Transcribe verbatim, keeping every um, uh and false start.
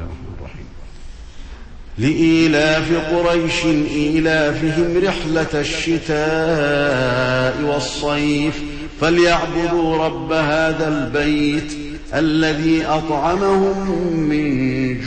الرحمن الرحيم. لإيلاف قريش إيلافهم رحلة الشتاء والصيف فليعبدوا رب هذا البيت الذي أطعمهم من